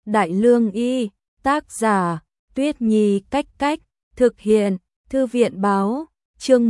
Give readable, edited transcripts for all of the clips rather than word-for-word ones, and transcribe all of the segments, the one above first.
Đại Lương Y, tác giả, Tuyết Nhi Cách Cách, thực hiện, Thư viện Báo, chương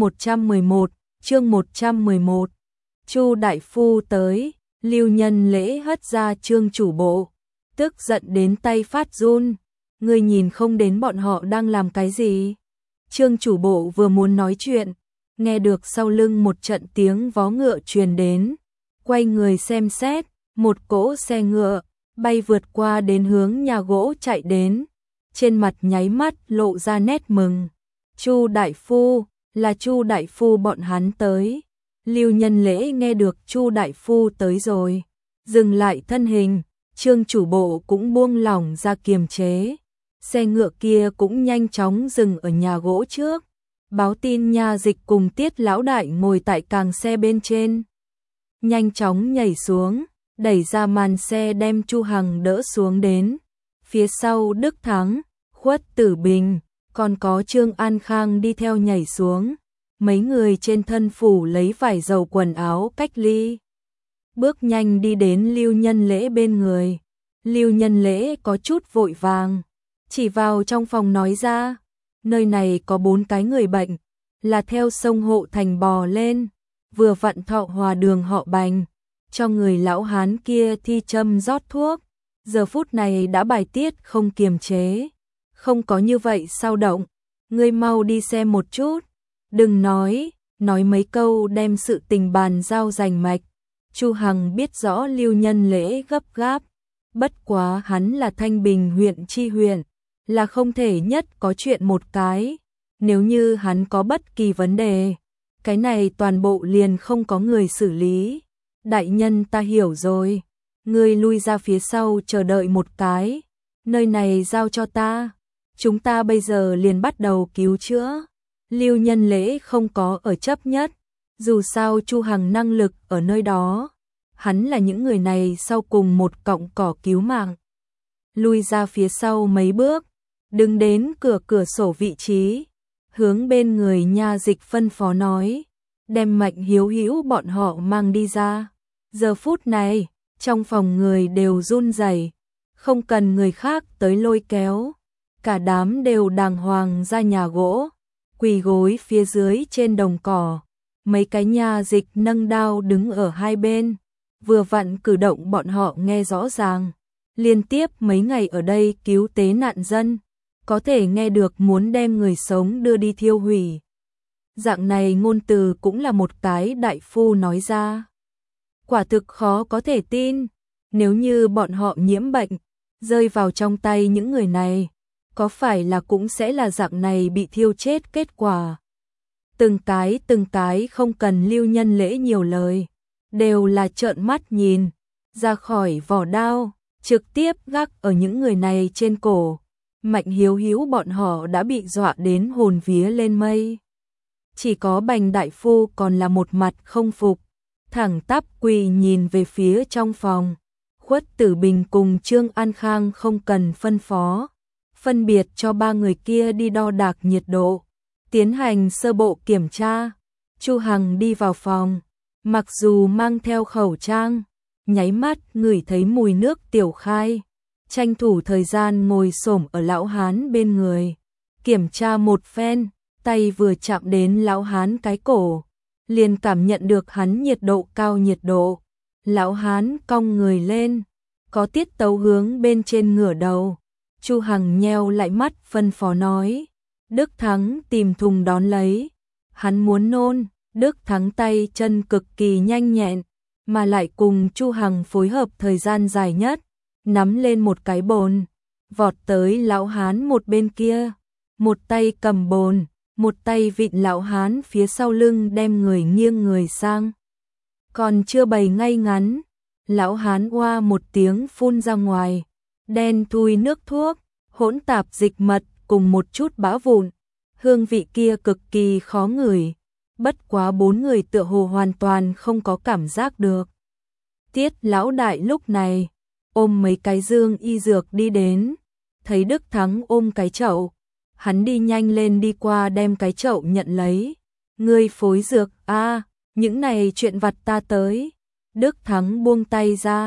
111, Chu đại phu tới, Lưu Nhân Lễ hất ra Trương chủ bộ, tức giận đến tay phát run, ngươi nhìn không đến bọn họ đang làm cái gì? Trương chủ bộ vừa muốn nói chuyện, nghe được sau lưng một trận tiếng vó ngựa truyền đến, quay người xem xét, một cỗ xe ngựa bay vượt qua đến hướng nhà gỗ chạy đến, trên mặt nháy mắt lộ ra nét mừng. Chu đại phu, là Chu đại phu bọn hắn tới. Lưu Nhân Lễ nghe được Chu đại phu tới rồi, dừng lại thân hình, Trương chủ bộ cũng buông lỏng ra kiềm chế. Xe ngựa kia cũng nhanh chóng dừng ở nhà gỗ trước. Báo tin nha dịch cùng Tiết lão đại ngồi tại càng xe bên trên. Nhanh chóng nhảy xuống, đẩy ra màn xe đem Chu Hằng đỡ xuống đến. Phía sau Đức Thắng, Khuất Tử Bình, còn có Trương An Khang đi theo nhảy xuống. Mấy người trên thân phủ lấy vải dầu quần áo cách ly. Bước nhanh đi đến Lưu Nhân Lễ bên người. Lưu Nhân Lễ có chút vội vàng, chỉ vào trong phòng nói ra, nơi này có 4 cái người bệnh, là theo sông Hộ Thành bò lên, vừa vặn Thọ Hòa đường họ Bành, cho người lão hán kia thi châm rót thuốc, giờ phút này đã bài tiết không kiềm chế, không có như vậy sao động, ngươi mau đi xem một chút, đừng nói mấy câu đem sự tình bàn giao rành mạch. Chu Hằng biết rõ Lưu Nhân Lễ gấp gáp, bất quá hắn là Thanh Bình huyện chi huyện, là không thể nhất có chuyện một cái, nếu như hắn có bất kỳ vấn đề, cái này toàn bộ liền không có người xử lý. Đại nhân ta hiểu rồi, ngươi lui ra phía sau chờ đợi một cái, nơi này giao cho ta, chúng ta bây giờ liền bắt đầu cứu chữa. Lưu Nhân Lễ không có ở chấp nhất, dù sao Chu Hằng năng lực ở nơi đó, hắn là những người này sau cùng một cọng cỏ cứu mạng. Lui ra phía sau mấy bước, đứng đến cửa sổ vị trí, hướng bên người nha dịch phân phó nói, đem Mạnh Hiếu Hữu bọn họ mang đi ra. Giờ phút này, trong phòng người đều run rẩy, không cần người khác tới lôi kéo, cả đám đều đàng hoàng ra nhà gỗ, quỳ gối phía dưới trên đồng cỏ. Mấy cái nha dịch nâng đao đứng ở hai bên, vừa vặn cử động bọn họ nghe rõ ràng. Liên tiếp mấy ngày ở đây cứu tế nạn dân, có thể nghe được muốn đem người sống đưa đi thiêu hủy. Dạng này ngôn từ cũng là một cái đại phu nói ra. Quả thực khó có thể tin, nếu như bọn họ nhiễm bệnh, rơi vào trong tay những người này, có phải là cũng sẽ là dạng này bị thiêu chết kết quả. Từng cái không cần Lưu Nhân Lễ nhiều lời, đều là trợn mắt nhìn, ra khỏi vỏ đao, trực tiếp gác ở những người này trên cổ. Mạnh Hiếu Hữu bọn họ đã bị dọa đến hồn vía lên mây. Chỉ có Bành đại phu còn là một mặt không phục, thẳng tắp quỳ nhìn về phía trong phòng. Khuất Tử Bình cùng Trương An Khang không cần phân phó, phân biệt cho 3 người kia đi đo đạc nhiệt độ, tiến hành sơ bộ kiểm tra. Chu Hằng đi vào phòng, mặc dù mang theo khẩu trang, nháy mắt ngửi thấy mùi nước tiểu khai, tranh thủ thời gian ngồi xổm ở lão hán bên người, kiểm tra một phen, tay vừa chạm đến lão hán cái cổ, liền cảm nhận được hắn nhiệt độ cao nhiệt độ. Lão hán cong người lên, có tiết tấu hướng bên trên ngửa đầu. Chu Hằng nheo lại mắt phân phó nói, Đức Thắng tìm thùng đón lấy, hắn muốn nôn. Đức Thắng tay chân cực kỳ nhanh nhẹn, mà lại cùng Chu Hằng phối hợp thời gian dài nhất, nắm lên một cái bồn, vọt tới lão hán một bên kia, một tay cầm bồn, một tay vịn lão hán phía sau lưng đem người nghiêng người sang. Còn chưa bày ngay ngắn, lão hán oa một tiếng phun ra ngoài, đen thui nước thuốc, hỗn tạp dịch mật cùng một chút bã vụn, hương vị kia cực kỳ khó ngửi. Bất quá 4 người tựa hồ hoàn toàn không có cảm giác được. Tiết lão đại lúc này ôm mấy cái dương y dược đi đến, thấy Đức Thắng ôm cái chậu, hắn đi nhanh lên đi qua đem cái chậu nhận lấy. Ngươi phối dược, những này chuyện vặt ta tới. Đức Thắng buông tay ra,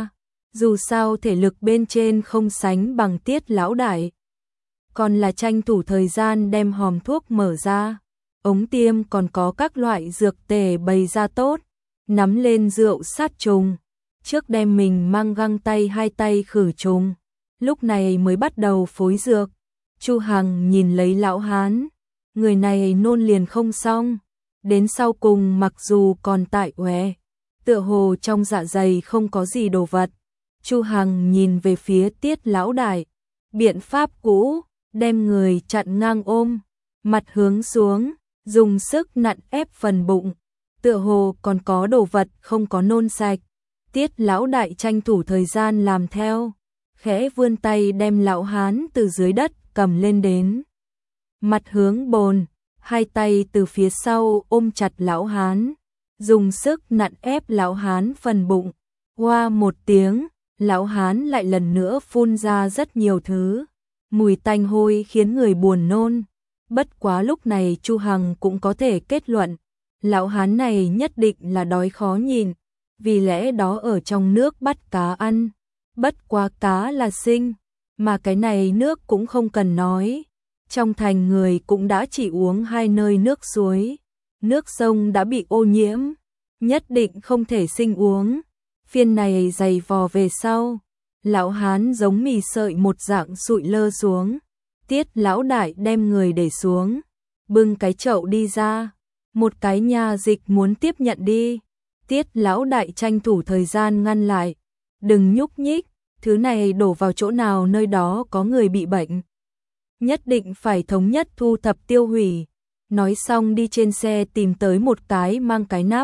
Dù sao thể lực bên trên không sánh bằng Tiết lão đại. Còn là tranh thủ thời gian đem hòm thuốc mở ra. Ống tiêm còn có các loại dược tề bày ra tốt. Nắm lên rượu sát trùng. Trước đem mình mang găng tay 2 tay khử trùng. Lúc này mới bắt đầu phối dược. Chu Hằng nhìn lấy lão hán. Người này nôn liền không xong. Đến sau cùng mặc dù còn tại oẻ, tựa hồ trong dạ dày không có gì đồ vật. Chu Hằng nhìn về phía Tiết lão đại. Biện pháp cũ, đem người chặn ngang ôm, mặt hướng xuống, dùng sức nặn ép phần bụng. Tựa hồ còn có đồ vật không có nôn sạch. Tiết lão đại tranh thủ thời gian làm theo. Khẽ vươn tay đem lão hán từ dưới đất cầm lên đến. Mặt hướng bồn, 2 tay từ phía sau ôm chặt lão hán. Dùng sức nặn ép lão hán phần bụng. Hoa một tiếng, lão hán lại lần nữa phun ra rất nhiều thứ. Mùi tanh hôi khiến người buồn nôn. Bất quá lúc này Chu Hằng cũng có thể kết luận. Lão hán này nhất định là đói khó nhìn. Vì lẽ đó ở trong nước bắt cá ăn. Bất quá cá là sinh. Mà cái này nước cũng không cần nói. Trong thành người cũng đã chỉ uống 2 nơi nước suối. Nước sông đã bị ô nhiễm. Nhất định không thể sinh uống. Phiên này dày vò về sau. Lão hán giống mì sợi một dạng sụi lơ xuống. Tiết lão đại đem người để xuống. Bưng cái chậu đi ra. Một cái nha dịch muốn tiếp nhận đi. Tiết lão đại tranh thủ thời gian ngăn lại. Đừng nhúc nhích. Thứ này đổ vào chỗ nào nơi đó có người bị bệnh. Nhất định phải thống nhất thu thập tiêu hủy. Nói xong đi trên xe tìm tới một cái mang cái nắp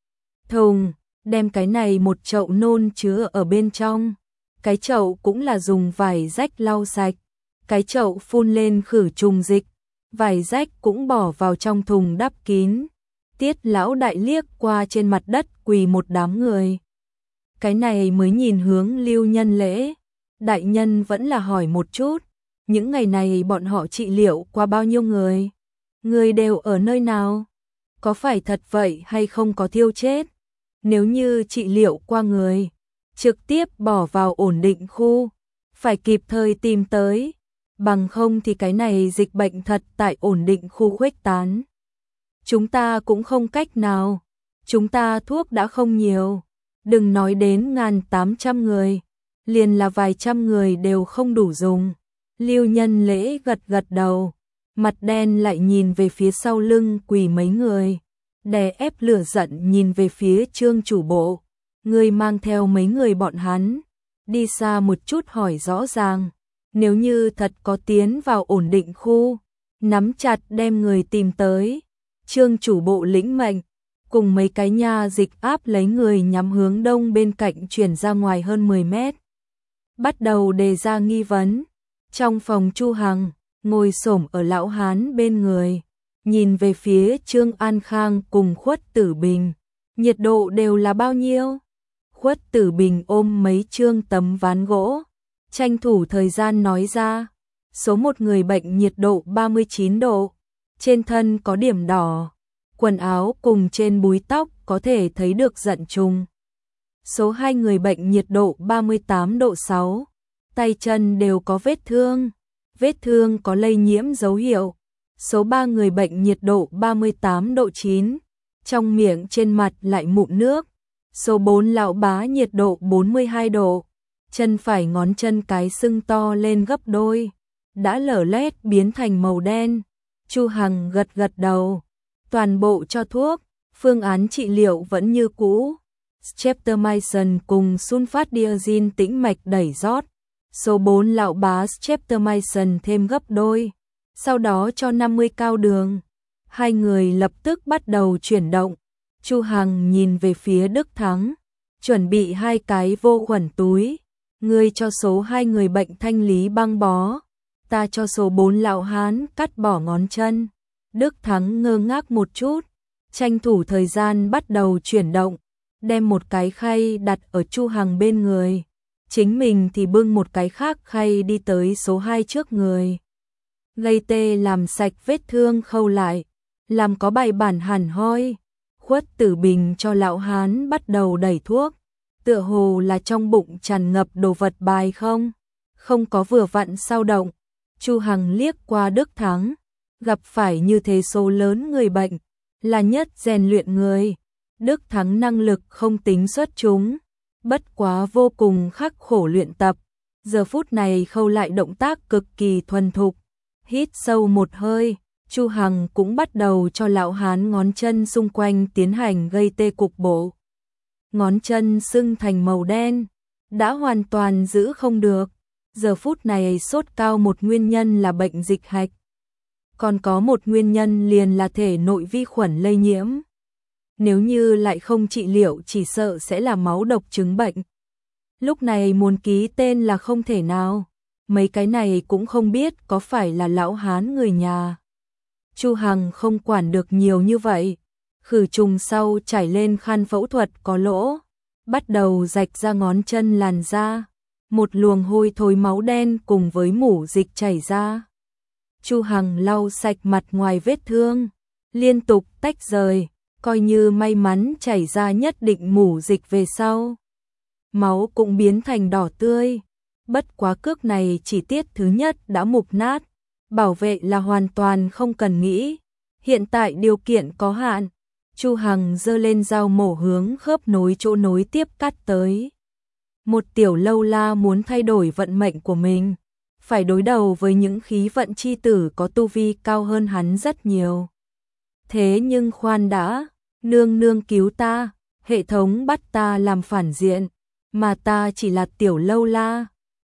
thùng, đem cái này một chậu nôn chứa ở bên trong. Cái chậu cũng là dùng vải rách lau sạch. Cái chậu phun lên khử trùng dịch. Vải rách cũng bỏ vào trong thùng đắp kín. Tiết lão đại liếc qua trên mặt đất quỳ một đám người. Cái này mới nhìn hướng Lưu Nhân Lễ. Đại nhân vẫn là hỏi một chút. Những ngày này bọn họ trị liệu qua bao nhiêu người? Người đều ở nơi nào? Có phải thật vậy hay không có thiêu chết? Nếu như trị liệu qua người, trực tiếp bỏ vào ổn định khu, phải kịp thời tìm tới. Bằng không thì cái này dịch bệnh thật tại ổn định khu khuếch tán. Chúng ta cũng không cách nào. Chúng ta thuốc đã không nhiều. Đừng nói đến 1.800 người. Liền là vài trăm người đều không đủ dùng. Lưu Nhân Lễ gật gật đầu. Mặt đen lại nhìn về phía sau lưng quỳ mấy người. Đè ép lửa giận nhìn về phía Trương chủ bộ. Người mang theo mấy người bọn hắn. Đi xa một chút hỏi rõ ràng. Nếu như thật có tiến vào ổn định khu. Nắm chặt đem người tìm tới. Trương chủ bộ lĩnh mệnh. Cùng mấy cái nha dịch áp lấy người nhắm hướng đông bên cạnh chuyển ra ngoài hơn 10 mét. Bắt đầu đề ra nghi vấn. Trong phòng Chu Hằng, ngồi xổm ở lão hán bên người. Nhìn về phía Trương An Khang cùng Khuất Tử Bình. Nhiệt độ đều là bao nhiêu? Khuất Tử Bình ôm mấy trương tấm ván gỗ. Tranh thủ thời gian nói ra. Số một người bệnh nhiệt độ 39 độ. Trên thân có điểm đỏ. Quần áo cùng trên búi tóc có thể thấy được giận trùng. Số 2 người bệnh nhiệt độ 38 độ 6. Tay chân đều có vết thương. Vết thương có lây nhiễm dấu hiệu. Số 3 người bệnh nhiệt độ 38 độ 9. Trong miệng trên mặt lại mụn nước. Số 4 lão bá nhiệt độ 42 độ. Chân phải ngón chân cái sưng to lên gấp đôi. Đã lở loét biến thành màu đen. Chu Hằng gật gật đầu. Toàn bộ cho thuốc. Phương án trị liệu vẫn như cũ. Streptomycin cùng sulfadiazine tĩnh mạch đẩy rót. Số 4 lão bá streptomycin thêm gấp đôi. Sau đó cho 50 cao đường. Hai người lập tức bắt đầu chuyển động. Chu Hằng nhìn về phía Đức Thắng. Chuẩn bị 2 cái vô khuẩn túi. Ngươi cho số 2 người bệnh thanh lý băng bó. Ta cho số 4 lão hán cắt bỏ ngón chân. Đức Thắng ngơ ngác một chút. Tranh thủ thời gian bắt đầu chuyển động. Đem một cái khay đặt ở Chu Hằng bên người. Chính mình thì bưng một cái khác khay đi tới số 2 trước người. Gây tê làm sạch vết thương khâu lại. Làm có bài bản hẳn hoi. Khuất Tử Bình cho lão hán bắt đầu đẩy thuốc. tựa hồ là trong bụng tràn ngập đồ vật bài không có vừa vặn sao động. Chu Hằng liếc qua Đức Thắng, gặp phải như thế số lớn người bệnh, là nhất rèn luyện người. Đức Thắng năng lực không tính xuất chúng, bất quá vô cùng khắc khổ luyện tập, giờ phút này khâu lại động tác cực kỳ thuần thục. Hít sâu một hơi, Chu Hằng cũng bắt đầu cho lão hán ngón chân xung quanh tiến hành gây tê cục bộ. Ngón chân sưng thành màu đen, đã hoàn toàn giữ không được. Giờ phút này sốt cao một nguyên nhân là bệnh dịch hạch, còn có một nguyên nhân liền là thể nội vi khuẩn lây nhiễm. Nếu như lại không trị liệu chỉ sợ sẽ là máu độc chứng bệnh. Lúc này muốn ký tên là không thể nào, mấy cái này cũng không biết có phải là lão hán người nhà. Chu Hằng không quản được nhiều như vậy, khử trùng sau trải lên khăn phẫu thuật có lỗ, bắt đầu rạch ra ngón chân làn da, một luồng hôi thối máu đen cùng với mủ dịch chảy ra. Chu Hằng lau sạch mặt ngoài vết thương, liên tục tách rời, coi như may mắn chảy ra nhất định mủ dịch về sau. Máu cũng biến thành đỏ tươi, bất quá cước này chỉ tiết thứ nhất đã mục nát, bảo vệ là hoàn toàn không cần nghĩ. Hiện tại điều kiện có hạn, Chu Hằng giơ lên dao mổ hướng khớp nối chỗ nối tiếp cắt tới. Một tiểu lâu la muốn thay đổi vận mệnh của mình, phải đối đầu với những khí vận chi tử có tu vi cao hơn hắn rất nhiều. Thế nhưng khoan đã, nương nương cứu ta, hệ thống bắt ta làm phản diện, mà ta chỉ là tiểu lâu la,